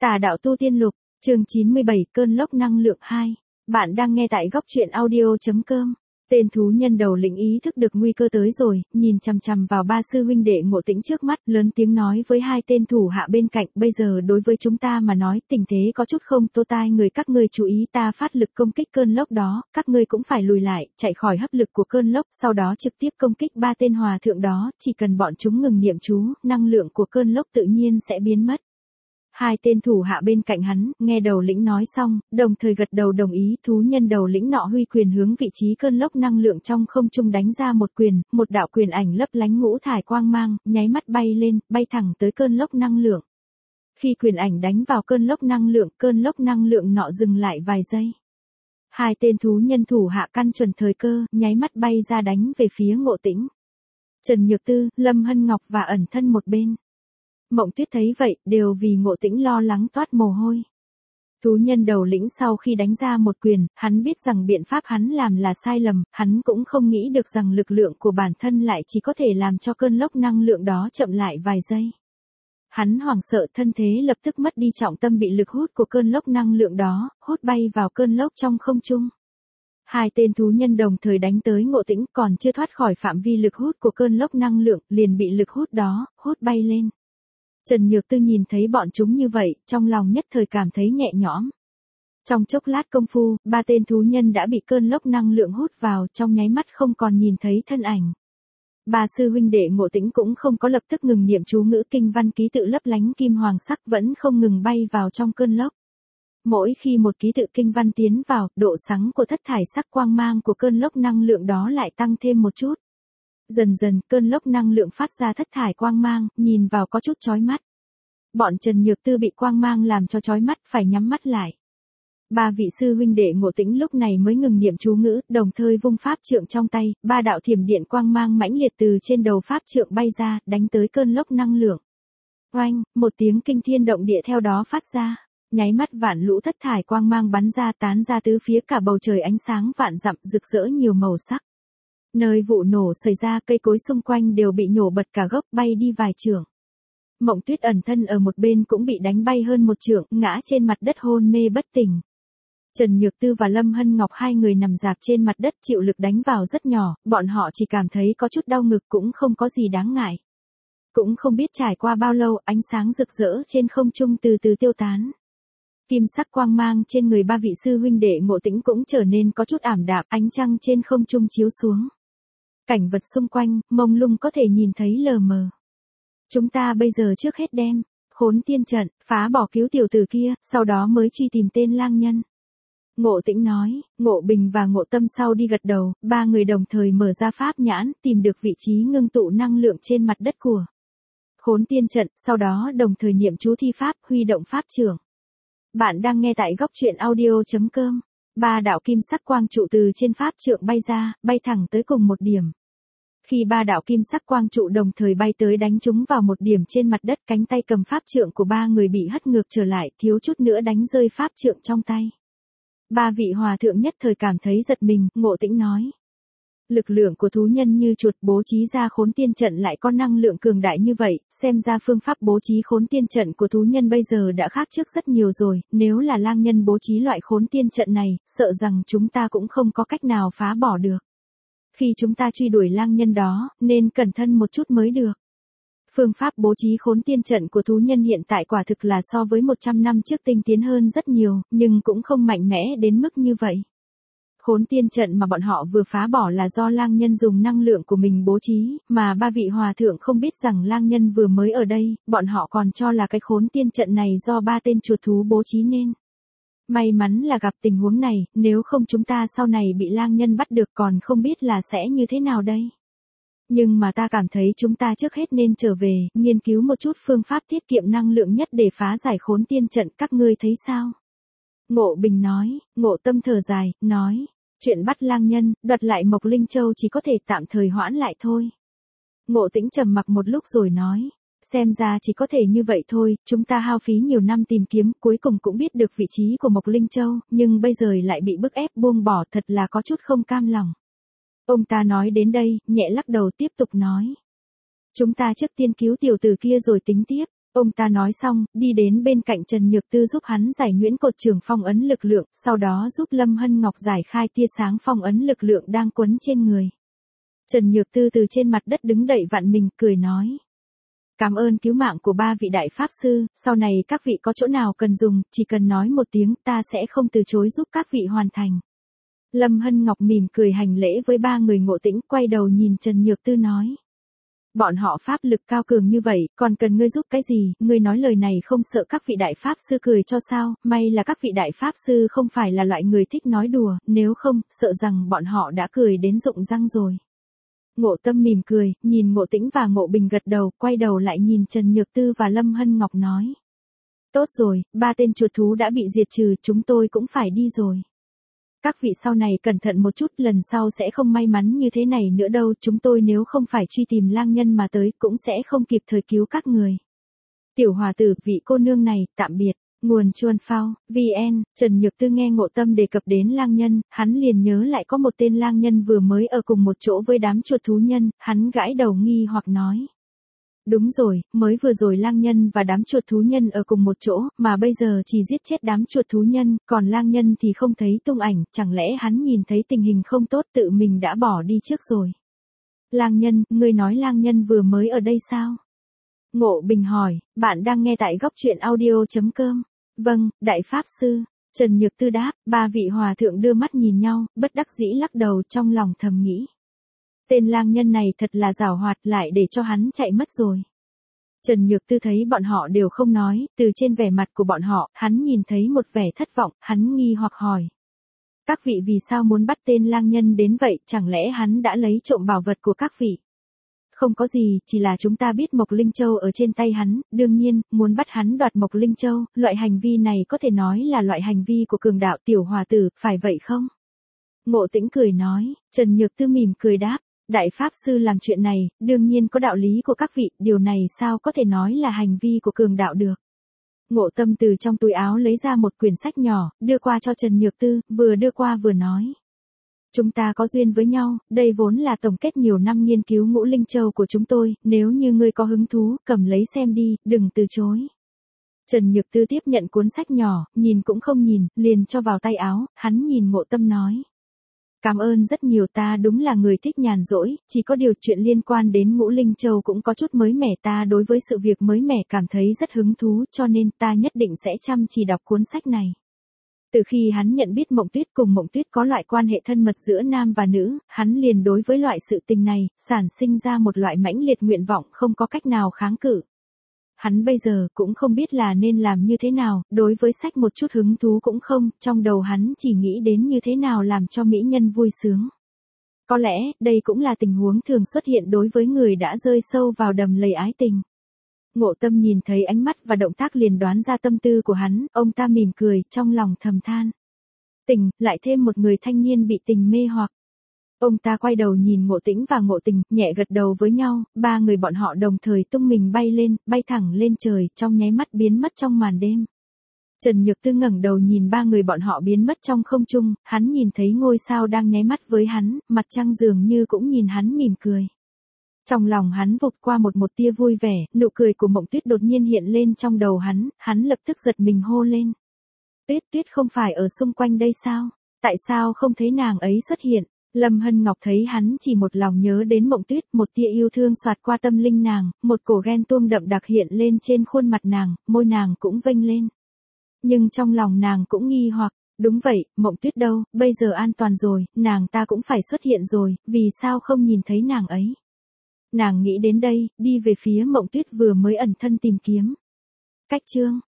Tà đạo tu tiên lục, chương 97 cơn lốc năng lượng 2. Bạn đang nghe tại góc truyện audio.com. Tên thú nhân đầu lĩnh ý thức được nguy cơ tới rồi, nhìn chằm chằm vào ba sư huynh đệ Ngộ Tĩnh trước mắt, lớn tiếng nói với hai tên thủ hạ bên cạnh, bây giờ đối với chúng ta mà nói, tình thế có chút không tô tai người, các ngươi chú ý, ta phát lực công kích cơn lốc đó, các ngươi cũng phải lùi lại, chạy khỏi hấp lực của cơn lốc, sau đó trực tiếp công kích ba tên hòa thượng đó, chỉ cần bọn chúng ngừng niệm chú, năng lượng của cơn lốc tự nhiên sẽ biến mất. Hai tên thủ hạ bên cạnh hắn, nghe đầu lĩnh nói xong, đồng thời gật đầu đồng ý. Thú nhân đầu lĩnh nọ huy quyền hướng vị trí cơn lốc năng lượng trong không trung đánh ra một quyền, một đạo quyền ảnh lấp lánh ngũ thải quang mang, nháy mắt bay lên, bay thẳng tới cơn lốc năng lượng. Khi quyền ảnh đánh vào cơn lốc năng lượng nọ dừng lại vài giây. Hai tên thú nhân thủ hạ căn chuẩn thời cơ, nháy mắt bay ra đánh về phía Ngộ Tĩnh. Trần Nhược Tư, Lâm Hân Ngọc và ẩn thân một bên. Mộng Tuyết thấy vậy, đều vì Ngộ Tĩnh lo lắng toát mồ hôi. Thú nhân đầu lĩnh sau khi đánh ra một quyền, hắn biết rằng biện pháp hắn làm là sai lầm, hắn cũng không nghĩ được rằng lực lượng của bản thân lại chỉ có thể làm cho cơn lốc năng lượng đó chậm lại vài giây. Hắn hoảng sợ, thân thế lập tức mất đi trọng tâm, bị lực hút của cơn lốc năng lượng đó, hút bay vào cơn lốc trong không trung. Hai tên thú nhân đồng thời đánh tới Ngộ Tĩnh, còn chưa thoát khỏi phạm vi lực hút của cơn lốc năng lượng, liền bị lực hút đó, hút bay lên. Trần Nhược Tư nhìn thấy bọn chúng như vậy, trong lòng nhất thời cảm thấy nhẹ nhõm. Trong chốc lát công phu, ba tên thú nhân đã bị cơn lốc năng lượng hút vào, trong nháy mắt không còn nhìn thấy thân ảnh. Ba sư huynh đệ Ngộ Tĩnh cũng không có lập tức ngừng niệm chú ngữ, kinh văn ký tự lấp lánh kim hoàng sắc vẫn không ngừng bay vào trong cơn lốc. Mỗi khi một ký tự kinh văn tiến vào, độ sáng của thất thải sắc quang mang của cơn lốc năng lượng đó lại tăng thêm một chút. Dần dần, cơn lốc năng lượng phát ra thất thải quang mang, nhìn vào có chút chói mắt. Bọn Trần Nhược Tư bị quang mang làm cho chói mắt, phải nhắm mắt lại. Ba vị sư huynh đệ Ngộ Tĩnh lúc này mới ngừng niệm chú ngữ, đồng thời vung pháp trượng trong tay, ba đạo thiểm điện quang mang mãnh liệt từ trên đầu pháp trượng bay ra, đánh tới cơn lốc năng lượng. Oanh, một tiếng kinh thiên động địa theo đó phát ra. Nháy mắt vạn lũ thất thải quang mang bắn ra, tán ra tứ phía cả bầu trời, ánh sáng vạn dặm rực rỡ nhiều màu sắc. Nơi vụ nổ xảy ra, cây cối xung quanh đều bị nhổ bật cả gốc, bay đi vài trượng. Mộng Tuyết ẩn thân ở một bên cũng bị đánh bay hơn một trượng, ngã trên mặt đất hôn mê bất tỉnh. Trần Nhược Tư và Lâm Hân Ngọc hai người nằm rạp trên mặt đất, chịu lực đánh vào rất nhỏ, bọn họ chỉ cảm thấy có chút đau ngực, cũng không có gì đáng ngại. Cũng không biết trải qua bao lâu, ánh sáng rực rỡ trên không trung từ từ tiêu tán. Kim sắc quang mang trên người ba vị sư huynh đệ Ngộ Tĩnh cũng trở nên có chút ảm đạm, ánh trăng trên không trung chiếu xuống. Cảnh vật xung quanh, mông lung có thể nhìn thấy lờ mờ. Chúng ta bây giờ trước hết đem Khốn Tiên trận, phá bỏ cứu tiểu tử kia, sau đó mới truy tìm tên lang nhân. Ngộ Tĩnh nói. Ngộ Bình và Ngộ Tâm sau đi gật đầu, ba người đồng thời mở ra pháp nhãn, tìm được vị trí ngưng tụ năng lượng trên mặt đất của Khốn Tiên trận, sau đó đồng thời niệm chú thi pháp, huy động pháp trưởng. Bạn đang nghe tại góc truyện audio.com. Ba đạo kim sắc quang trụ từ trên pháp trượng bay ra, bay thẳng tới cùng một điểm. Khi ba đạo kim sắc quang trụ đồng thời bay tới đánh chúng vào một điểm trên mặt đất, cánh tay cầm pháp trượng của ba người bị hất ngược trở lại, thiếu chút nữa đánh rơi pháp trượng trong tay. Ba vị hòa thượng nhất thời cảm thấy giật mình. Ngộ Tĩnh nói. Lực lượng của thú nhân như chuột, bố trí ra Khốn Tiên trận lại có năng lượng cường đại như vậy, xem ra phương pháp bố trí Khốn Tiên trận của thú nhân bây giờ đã khác trước rất nhiều rồi, nếu là lang nhân bố trí loại Khốn Tiên trận này, sợ rằng chúng ta cũng không có cách nào phá bỏ được. Khi chúng ta truy đuổi lang nhân đó, nên cẩn thận một chút mới được. Phương pháp bố trí Khốn Tiên trận của thú nhân hiện tại quả thực là so với 100 năm trước tinh tiến hơn rất nhiều, nhưng cũng không mạnh mẽ đến mức như vậy. Khốn Tiên trận mà bọn họ vừa phá bỏ là do lang nhân dùng năng lượng của mình bố trí, mà ba vị hòa thượng không biết rằng lang nhân vừa mới ở đây, bọn họ còn cho là cái Khốn Tiên trận này do ba tên chuột thú bố trí nên. May mắn là gặp tình huống này, nếu không chúng ta sau này bị lang nhân bắt được còn không biết là sẽ như thế nào đây. Nhưng mà ta cảm thấy chúng ta trước hết nên trở về, nghiên cứu một chút phương pháp tiết kiệm năng lượng nhất để phá giải Khốn Tiên trận, các ngươi thấy sao? Ngộ Bình nói. Ngộ Tâm thở dài, nói. Chuyện bắt lang nhân, đoạt lại Mộc Linh Châu chỉ có thể tạm thời hoãn lại thôi. Ngộ Tĩnh trầm mặc một lúc rồi nói. Xem ra chỉ có thể như vậy thôi, chúng ta hao phí nhiều năm tìm kiếm, cuối cùng cũng biết được vị trí của Mộc Linh Châu, nhưng bây giờ lại bị bức ép buông bỏ, thật là có chút không cam lòng. Ông ta nói đến đây, nhẹ lắc đầu tiếp tục nói. Chúng ta trước tiên cứu tiểu tử kia rồi tính tiếp. Ông ta nói xong, đi đến bên cạnh Trần Nhược Tư giúp hắn giải nhuyễn cột trường phong ấn lực lượng, sau đó giúp Lâm Hân Ngọc giải khai tia sáng phong ấn lực lượng đang quấn trên người. Trần Nhược Tư từ trên mặt đất đứng đậy vặn mình, cười nói. Cảm ơn cứu mạng của ba vị đại pháp sư, sau này các vị có chỗ nào cần dùng, chỉ cần nói một tiếng, ta sẽ không từ chối giúp các vị hoàn thành. Lâm Hân Ngọc mỉm cười hành lễ với ba người Ngộ Tĩnh, quay đầu nhìn Trần Nhược Tư nói. Bọn họ pháp lực cao cường như vậy, còn cần ngươi giúp cái gì, ngươi nói lời này không sợ các vị đại pháp sư cười cho sao, may là các vị đại pháp sư không phải là loại người thích nói đùa, nếu không, sợ rằng bọn họ đã cười đến rụng răng rồi. Ngộ Tâm mỉm cười, nhìn Ngộ Tĩnh và Ngộ Bình gật đầu, quay đầu lại nhìn Trần Nhược Tư và Lâm Hân Ngọc nói. Tốt rồi, ba tên chuột thú đã bị diệt trừ, chúng tôi cũng phải đi rồi. Các vị sau này cẩn thận một chút, lần sau sẽ không may mắn như thế này nữa đâu, chúng tôi nếu không phải truy tìm lang nhân mà tới, cũng sẽ không kịp thời cứu các người. Tiểu hòa tử, vị cô nương này, tạm biệt. Nguồn Chuan Phao, VN, Trần Nhược Tư nghe Ngộ Tâm đề cập đến lang nhân, hắn liền nhớ lại có một tên lang nhân vừa mới ở cùng một chỗ với đám chuột thú nhân, hắn gãi đầu nghi hoặc nói. Đúng rồi, mới vừa rồi lang nhân và đám chuột thú nhân ở cùng một chỗ, mà bây giờ chỉ giết chết đám chuột thú nhân, còn lang nhân thì không thấy tung ảnh, chẳng lẽ hắn nhìn thấy tình hình không tốt tự mình đã bỏ đi trước rồi. Lang nhân, ngươi nói lang nhân vừa mới ở đây sao? Ngộ Bình hỏi, bạn đang nghe tại góc truyện audio.com. Vâng, đại pháp sư. Trần Nhược Tư đáp, ba vị hòa thượng đưa mắt nhìn nhau, bất đắc dĩ lắc đầu trong lòng thầm nghĩ. Tên lang nhân này thật là giảo hoạt, lại để cho hắn chạy mất rồi. Trần Nhược Tư thấy bọn họ đều không nói, từ trên vẻ mặt của bọn họ, hắn nhìn thấy một vẻ thất vọng, hắn nghi hoặc hỏi. Các vị vì sao muốn bắt tên lang nhân đến vậy, chẳng lẽ hắn đã lấy trộm bảo vật của các vị? Không có gì, chỉ là chúng ta biết Mộc Linh Châu ở trên tay hắn, đương nhiên, muốn bắt hắn đoạt Mộc Linh Châu, loại hành vi này có thể nói là loại hành vi của cường đạo tiểu hòa tử, phải vậy không? Ngộ Tĩnh cười nói, Trần Nhược Tư mỉm cười đáp, đại pháp sư làm chuyện này, đương nhiên có đạo lý của các vị, điều này sao có thể nói là hành vi của cường đạo được. Ngộ Tâm từ trong túi áo lấy ra một quyển sách nhỏ, đưa qua cho Trần Nhược Tư, vừa đưa qua vừa nói. Chúng ta có duyên với nhau, đây vốn là tổng kết nhiều năm nghiên cứu Ngũ Linh Châu của chúng tôi, nếu như ngươi có hứng thú, cầm lấy xem đi, đừng từ chối. Trần Nhược Tư tiếp nhận cuốn sách nhỏ, nhìn cũng không nhìn, liền cho vào tay áo, hắn nhìn Ngộ Tâm nói. Cảm ơn rất nhiều, ta đúng là người thích nhàn rỗi, chỉ có điều chuyện liên quan đến Ngũ Linh Châu cũng có chút mới mẻ, ta đối với sự việc mới mẻ cảm thấy rất hứng thú, cho nên ta nhất định sẽ chăm chỉ đọc cuốn sách này. Từ khi hắn nhận biết Mộng Tuyết cùng Mộng Tuyết có loại quan hệ thân mật giữa nam và nữ, hắn liền đối với loại sự tình này, sản sinh ra một loại mãnh liệt nguyện vọng không có cách nào kháng cự. Hắn bây giờ cũng không biết là nên làm như thế nào, đối với sách một chút hứng thú cũng không, trong đầu hắn chỉ nghĩ đến như thế nào làm cho mỹ nhân vui sướng. Có lẽ, đây cũng là tình huống thường xuất hiện đối với người đã rơi sâu vào đầm lầy ái tình. Ngộ Tâm nhìn thấy ánh mắt và động tác liền đoán ra tâm tư của hắn, ông ta mỉm cười, trong lòng thầm than. Tình, lại thêm một người thanh niên bị tình mê hoặc. Ông ta quay đầu nhìn Ngộ Tĩnh và Ngộ Tình, nhẹ gật đầu với nhau, ba người bọn họ đồng thời tung mình bay lên, bay thẳng lên trời, trong nháy mắt biến mất trong màn đêm. Trần Nhược Tư ngẩng đầu nhìn ba người bọn họ biến mất trong không trung, hắn nhìn thấy ngôi sao đang nháy mắt với hắn, mặt trăng dường như cũng nhìn hắn mỉm cười. Trong lòng hắn vụt qua một tia vui vẻ, nụ cười của Mộng Tuyết đột nhiên hiện lên trong đầu hắn lập tức giật mình hô lên. Tuyết Tuyết không phải ở xung quanh đây sao? Tại sao không thấy nàng ấy xuất hiện? Lâm Hân Ngọc thấy hắn chỉ một lòng nhớ đến Mộng Tuyết, một tia yêu thương xoạt qua tâm linh nàng, một cổ ghen tuông đậm đặc hiện lên trên khuôn mặt nàng, môi nàng cũng vênh lên. Nhưng trong lòng nàng cũng nghi hoặc, đúng vậy, Mộng Tuyết đâu, bây giờ an toàn rồi, nàng ta cũng phải xuất hiện rồi, vì sao không nhìn thấy nàng ấy? Nàng nghĩ đến đây, đi về phía Mộng Tuyết vừa mới ẩn thân tìm kiếm. Cách chương